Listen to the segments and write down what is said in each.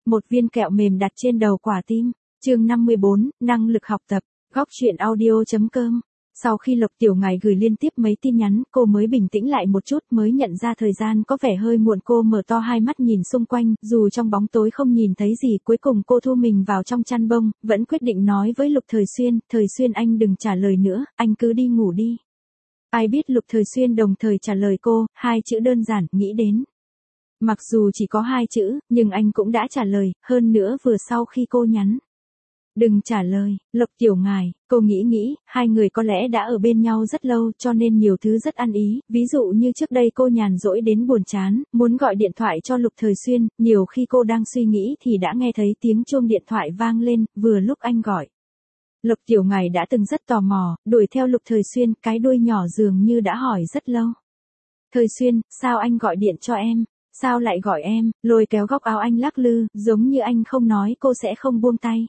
Một viên kẹo mềm đặt trên đầu quả tim. Chương 54, năng lực học tập. Góc truyện audio.com. Sau khi Lộc Tiểu Ngải gửi liên tiếp mấy tin nhắn, cô mới bình tĩnh lại một chút, mới nhận ra thời gian có vẻ hơi muộn. Cô mở to hai mắt nhìn xung quanh, dù trong bóng tối không nhìn thấy gì, cuối cùng cô thu mình vào trong chăn bông, vẫn quyết định nói với Lục Thời Xuyên anh đừng trả lời nữa, anh cứ đi ngủ đi. Ai biết Lục Thời Xuyên đồng thời trả lời cô, hai chữ đơn giản, nghĩ đến. Mặc dù chỉ có hai chữ, nhưng anh cũng đã trả lời, hơn nữa vừa sau khi cô nhắn. Đừng trả lời, Lộc Tiểu Ngải, cô nghĩ, hai người có lẽ đã ở bên nhau rất lâu cho nên nhiều thứ rất ăn ý, ví dụ như trước đây cô nhàn rỗi đến buồn chán, muốn gọi điện thoại cho Lục Thời Xuyên, nhiều khi cô đang suy nghĩ thì đã nghe thấy tiếng chuông điện thoại vang lên, vừa lúc anh gọi. Lộc Tiểu Ngải đã từng rất tò mò, đuổi theo Lục Thời Xuyên, cái đuôi nhỏ dường như đã hỏi rất lâu. Thời Xuyên, sao anh gọi điện cho em? Sao lại gọi em? Lôi kéo góc áo anh lắc lư, giống như anh không nói cô sẽ không buông tay.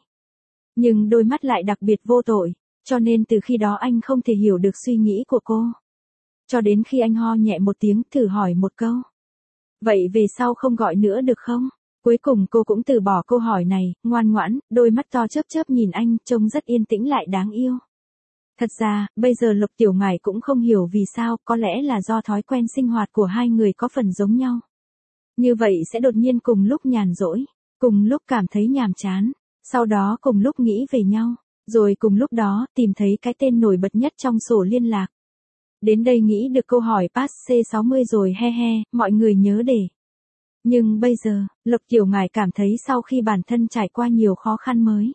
Nhưng đôi mắt lại đặc biệt vô tội, cho nên từ khi đó anh không thể hiểu được suy nghĩ của cô. Cho đến khi anh ho nhẹ một tiếng, thử hỏi một câu. Vậy về sau không gọi nữa được không? Cuối cùng cô cũng từ bỏ câu hỏi này, ngoan ngoãn, đôi mắt to chớp nhìn anh, trông rất yên tĩnh lại đáng yêu. Thật ra, bây giờ Lộc Tiểu Ngải cũng không hiểu vì sao, có lẽ là do thói quen sinh hoạt của hai người có phần giống nhau. Như vậy sẽ đột nhiên cùng lúc nhàn rỗi, cùng lúc cảm thấy nhàm chán, sau đó cùng lúc nghĩ về nhau, rồi cùng lúc đó tìm thấy cái tên nổi bật nhất trong sổ liên lạc. Đến đây nghĩ được câu hỏi pass C60 rồi he, mọi người nhớ để. Nhưng bây giờ, Lộc Tiểu Ngải cảm thấy sau khi bản thân trải qua nhiều khó khăn mới.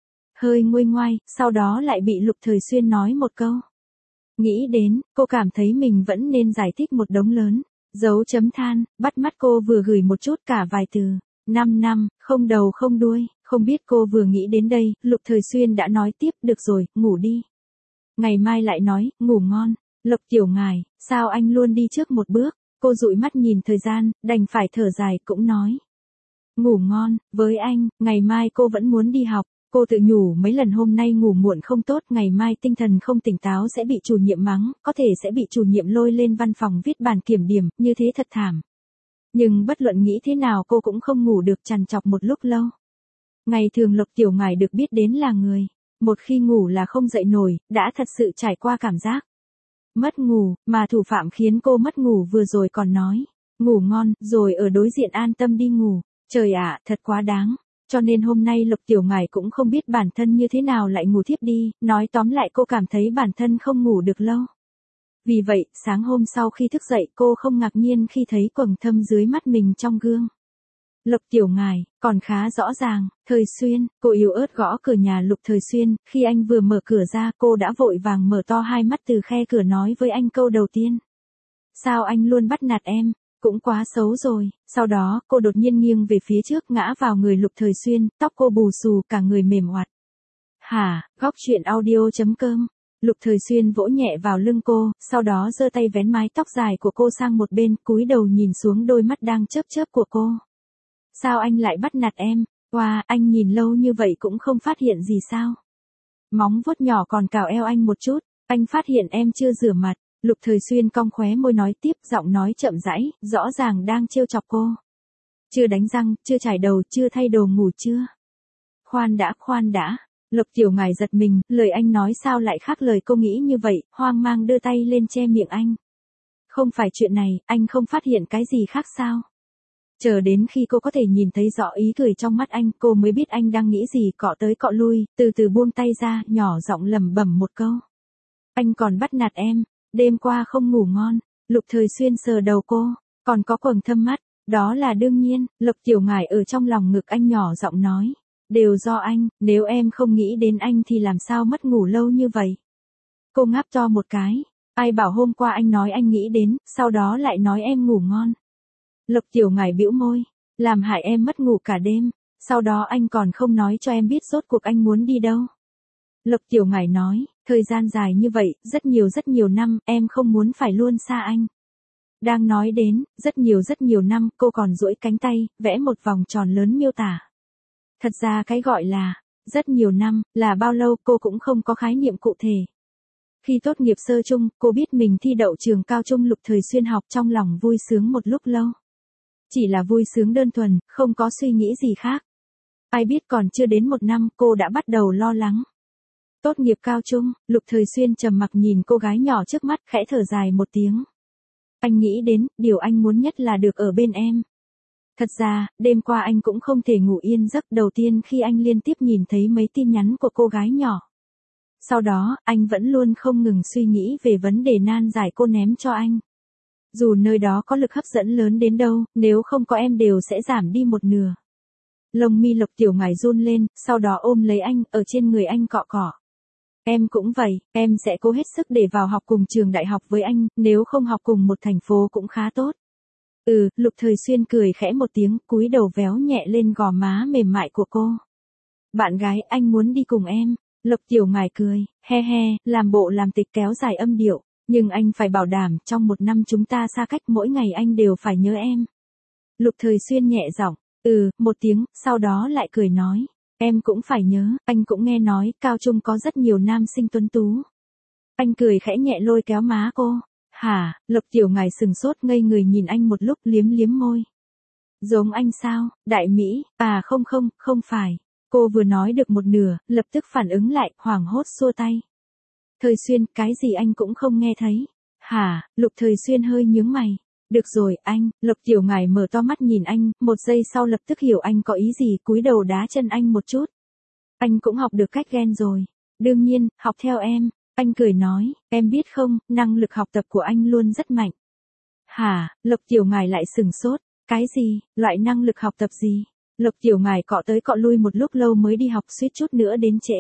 Hơi nguôi ngoai, sau đó lại bị Lục Thời Xuyên nói một câu. Nghĩ đến, cô cảm thấy mình vẫn nên giải thích một đống lớn. Dấu chấm than, bắt mắt cô vừa gửi một chút cả vài từ. 5 năm, không đầu không đuôi, không biết cô vừa nghĩ đến đây, Lục Thời Xuyên đã nói tiếp, được rồi, ngủ đi. Ngày mai lại nói, ngủ ngon. Lộc Tiểu Ngải, sao anh luôn đi trước một bước? Cô dụi mắt nhìn thời gian, đành phải thở dài, cũng nói. Ngủ ngon, với anh, ngày mai cô vẫn muốn đi học. Cô tự nhủ mấy lần hôm nay ngủ muộn không tốt, ngày mai tinh thần không tỉnh táo sẽ bị chủ nhiệm mắng, có thể sẽ bị chủ nhiệm lôi lên văn phòng viết bản kiểm điểm, như thế thật thảm. Nhưng bất luận nghĩ thế nào cô cũng không ngủ được, trằn trọc một lúc lâu. Ngày thường Lộc Tiểu Ngải được biết đến là người, một khi ngủ là không dậy nổi, đã thật sự trải qua cảm giác mất ngủ, mà thủ phạm khiến cô mất ngủ vừa rồi còn nói, ngủ ngon, rồi ở đối diện an tâm đi ngủ, trời ạ, thật quá đáng. Cho nên hôm nay Lộc Tiểu Ngải cũng không biết bản thân như thế nào lại ngủ thiếp đi, nói tóm lại cô cảm thấy bản thân không ngủ được lâu. Vì vậy, sáng hôm sau khi thức dậy cô không ngạc nhiên khi thấy quầng thâm dưới mắt mình trong gương. Lộc Tiểu Ngải, còn khá rõ ràng, Thời Xuyên, cô yếu ớt gõ cửa nhà Lục Thời Xuyên, khi anh vừa mở cửa ra cô đã vội vàng mở to hai mắt từ khe cửa nói với anh câu đầu tiên. Sao anh luôn bắt nạt em? Cũng quá xấu rồi. Sau đó, cô đột nhiên nghiêng về phía trước ngã vào người Lục Thời Xuyên, tóc cô bù xù, cả người mềm oặt. Hả, góc truyện audio.com. Lục Thời Xuyên vỗ nhẹ vào lưng cô, sau đó giơ tay vén mái tóc dài của cô sang một bên, cúi đầu nhìn xuống đôi mắt đang chớp của cô. Sao anh lại bắt nạt em? Wow, anh nhìn lâu như vậy cũng không phát hiện gì sao? Móng vuốt nhỏ còn cào eo anh một chút, anh phát hiện em chưa rửa mặt. Lục Thời Xuyên cong khóe môi nói tiếp, giọng nói chậm rãi, rõ ràng đang trêu chọc cô. Chưa đánh răng, chưa chải đầu, chưa thay đồ ngủ chưa? Khoan đã. Lộc Tiểu Ngải giật mình, lời anh nói sao lại khác lời cô nghĩ như vậy, hoang mang đưa tay lên che miệng anh. Không phải chuyện này, anh không phát hiện cái gì khác sao? Chờ đến khi cô có thể nhìn thấy rõ ý cười trong mắt anh, cô mới biết anh đang nghĩ gì, cọ tới cọ lui, từ từ buông tay ra, nhỏ giọng lẩm bẩm một câu. Anh còn bắt nạt em. Đêm qua không ngủ ngon, Lục Thời Xuyên sờ đầu cô, còn có quầng thâm mắt, đó là đương nhiên, Lộc Tiểu Ngải ở trong lòng ngực anh nhỏ giọng nói, đều do anh, nếu em không nghĩ đến anh thì làm sao mất ngủ lâu như vậy. Cô ngáp to một cái, ai bảo hôm qua anh nói anh nghĩ đến, sau đó lại nói em ngủ ngon. Lộc Tiểu Ngải bĩu môi, làm hại em mất ngủ cả đêm, sau đó anh còn không nói cho em biết rốt cuộc anh muốn đi đâu. Lộc Tiểu Ngải nói, thời gian dài như vậy, rất nhiều năm, em không muốn phải luôn xa anh. Đang nói đến, rất nhiều năm, cô còn duỗi cánh tay, vẽ một vòng tròn lớn miêu tả. Thật ra cái gọi là, rất nhiều năm, là bao lâu cô cũng không có khái niệm cụ thể. Khi tốt nghiệp sơ trung, cô biết mình thi đậu trường cao trung Lục Thời Xuyên học, trong lòng vui sướng một lúc lâu. Chỉ là vui sướng đơn thuần, không có suy nghĩ gì khác. Ai biết còn chưa đến 1 năm cô đã bắt đầu lo lắng. Tốt nghiệp cao trung, Lục Thời Xuyên trầm mặc nhìn cô gái nhỏ trước mắt khẽ thở dài một tiếng. Anh nghĩ đến, điều anh muốn nhất là được ở bên em. Thật ra, đêm qua anh cũng không thể ngủ yên giấc đầu tiên khi anh liên tiếp nhìn thấy mấy tin nhắn của cô gái nhỏ. Sau đó, anh vẫn luôn không ngừng suy nghĩ về vấn đề nan giải cô ném cho anh. Dù nơi đó có lực hấp dẫn lớn đến đâu, nếu không có em đều sẽ giảm đi một nửa. Lông mi Lục Tiểu Ngải run lên, sau đó ôm lấy anh, ở trên người anh cọ cọ. Em cũng vậy, em sẽ cố hết sức để vào học cùng trường đại học với anh, nếu không học cùng một thành phố cũng khá tốt. Lục Thời Xuyên cười khẽ một tiếng, cúi đầu véo nhẹ lên gò má mềm mại của cô. Bạn gái, anh muốn đi cùng em. Lục Tiểu Ngải cười, he he, làm bộ làm tịch kéo dài âm điệu. Nhưng anh phải bảo đảm, trong 1 năm chúng ta xa cách mỗi ngày anh đều phải nhớ em. Lục Thời Xuyên nhẹ giọng, một tiếng, sau đó lại cười nói. Em cũng phải nhớ, anh cũng nghe nói, cao trung có rất nhiều nam sinh tuấn tú. Anh cười khẽ nhẹ lôi kéo má cô. Hả, Lục Tiểu Ngải sừng sốt ngây người nhìn anh một lúc liếm liếm môi. Giống anh sao, đại Mỹ, không phải. Cô vừa nói được một nửa, lập tức phản ứng lại, hoảng hốt xua tay. Thời Xuyên, cái gì anh cũng không nghe thấy. Hả, Lục Thời Xuyên hơi nhướng mày. Được rồi, anh, Lục Tiểu Ngải mở to mắt nhìn anh, một giây sau lập tức hiểu anh có ý gì, cúi đầu đá chân anh một chút. Anh cũng học được cách ghen rồi. Đương nhiên, học theo em. Anh cười nói, em biết không, năng lực học tập của anh luôn rất mạnh. Hả, Lục Tiểu Ngải lại sừng sốt. Cái gì, loại năng lực học tập gì? Lục Tiểu Ngải cọ tới cọ lui một lúc lâu mới đi học, suýt chút nữa đến trễ.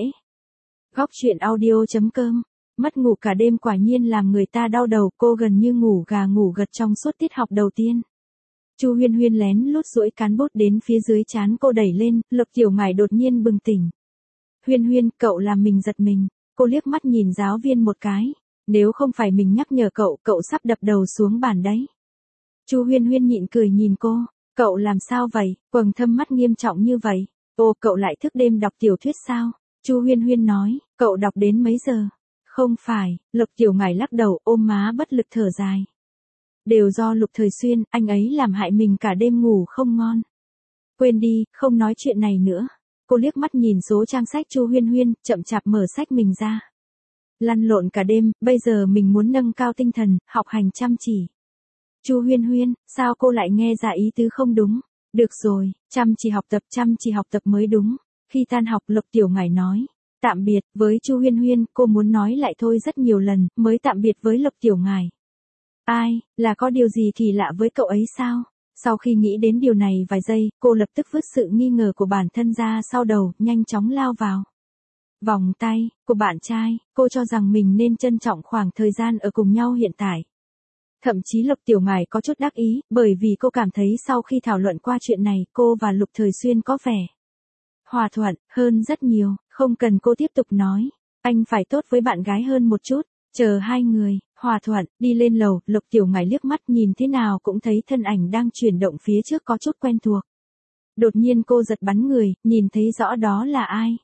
Góc truyện audio.com. Mất ngủ cả đêm quả nhiên làm người ta đau đầu, cô gần như ngủ gà ngủ gật trong suốt tiết học đầu tiên. Chu Huyên Huyên lén lút duỗi cán bút đến phía dưới trán cô đẩy lên, Lục Tiểu Ngải đột nhiên bừng tỉnh. Huyên Huyên, cậu làm mình giật mình. Cô liếc mắt nhìn giáo viên một cái. Nếu không phải mình nhắc nhở cậu, cậu sắp đập đầu xuống bàn đấy. Chu Huyên Huyên nhịn cười nhìn cô. Cậu làm sao vậy, quầng thâm mắt nghiêm trọng như vậy. Cậu lại thức đêm đọc tiểu thuyết sao? Chu Huyên Huyên nói, cậu đọc đến mấy giờ? Không phải, Lục Tiểu Ngải lắc đầu, ôm má bất lực thở dài. Đều do Lục Thời Xuyên, anh ấy làm hại mình cả đêm ngủ không ngon. Quên đi, không nói chuyện này nữa. Cô liếc mắt nhìn số trang sách Chu Huyên Huyên, chậm chạp mở sách mình ra. Lăn lộn cả đêm, bây giờ mình muốn nâng cao tinh thần, học hành chăm chỉ. Chu Huyên Huyên, sao cô lại nghe ra ý tứ không đúng? Được rồi, chăm chỉ học tập mới đúng. Khi tan học, Lục Tiểu Ngải nói. Tạm biệt, với Chu Huyên Huyên, cô muốn nói lại thôi rất nhiều lần, mới tạm biệt với Lục Tiểu Ngải. Ai, là có điều gì kỳ lạ với cậu ấy sao? Sau khi nghĩ đến điều này vài giây, cô lập tức vứt sự nghi ngờ của bản thân ra sau đầu, nhanh chóng lao vào. Vòng tay, của bạn trai, cô cho rằng mình nên trân trọng khoảng thời gian ở cùng nhau hiện tại. Thậm chí Lục Tiểu Ngải có chút đắc ý, bởi vì cô cảm thấy sau khi thảo luận qua chuyện này, cô và Lục Thời Xuyên có vẻ hòa thuận hơn rất nhiều, không cần cô tiếp tục nói. Anh phải tốt với bạn gái hơn một chút. Chờ hai người hòa thuận đi lên lầu, Lục Tiểu Ngải liếc mắt nhìn thế nào cũng thấy thân ảnh đang chuyển động phía trước có chút quen thuộc. Đột nhiên cô giật bắn người, nhìn thấy rõ đó là ai.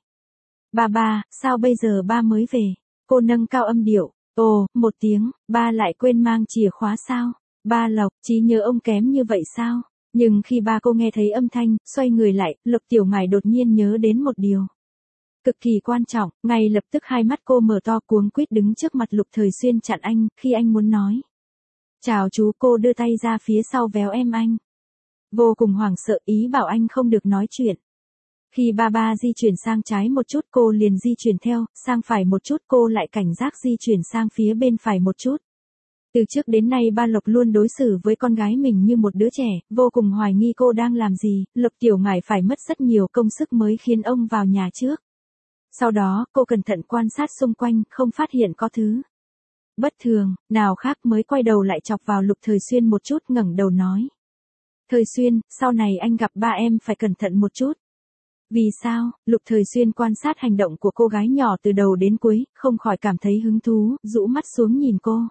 Ba, sao bây giờ ba mới về? Cô nâng cao âm điệu. Một tiếng, ba lại quên mang chìa khóa sao? Ba Lộc, trí nhớ ông kém như vậy sao? Nhưng khi ba cô nghe thấy âm thanh, xoay người lại, Lục Tiểu Ngải đột nhiên nhớ đến một điều. Cực kỳ quan trọng, ngay lập tức hai mắt cô mở to cuống quýt đứng trước mặt Lục Thời Xuyên chặn anh, khi anh muốn nói. Chào chú, cô đưa tay ra phía sau véo em anh. Vô cùng hoảng sợ, ý bảo anh không được nói chuyện. Khi ba di chuyển sang trái một chút cô liền di chuyển theo, sang phải một chút cô lại cảnh giác di chuyển sang phía bên phải một chút. Từ trước đến nay ba Lộc luôn đối xử với con gái mình như một đứa trẻ, vô cùng hoài nghi cô đang làm gì, Lục Tiểu Ngải phải mất rất nhiều công sức mới khiến ông vào nhà trước. Sau đó, cô cẩn thận quan sát xung quanh, không phát hiện có thứ bất thường nào khác mới quay đầu lại chọc vào Lục Thời Xuyên một chút, ngẩng đầu nói. Thời Xuyên, sau này anh gặp ba em phải cẩn thận một chút. Vì sao? Lục Thời Xuyên quan sát hành động của cô gái nhỏ từ đầu đến cuối, không khỏi cảm thấy hứng thú, rũ mắt xuống nhìn cô.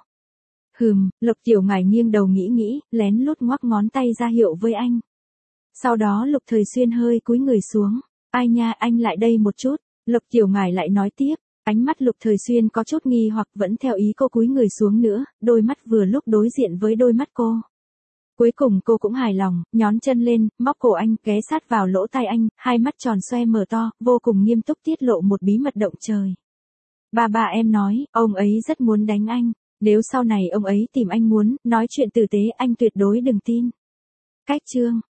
Lục Tiểu Ngải nghiêng đầu nghĩ, lén lút ngoắc ngón tay ra hiệu với anh. Sau đó Lục Thời Xuyên hơi cúi người xuống. Ai nha, anh lại đây một chút. Lục Tiểu Ngải lại nói tiếp. Ánh mắt Lục Thời Xuyên có chút nghi hoặc vẫn theo ý cô cúi người xuống nữa, đôi mắt vừa lúc đối diện với đôi mắt cô. Cuối cùng cô cũng hài lòng, nhón chân lên, móc cổ anh, ghé sát vào lỗ tai anh, hai mắt tròn xoe mở to, vô cùng nghiêm túc tiết lộ một bí mật động trời. Ba em nói, ông ấy rất muốn đánh anh. Nếu sau này ông ấy tìm anh muốn nói chuyện tử tế anh tuyệt đối đừng tin. Cách chương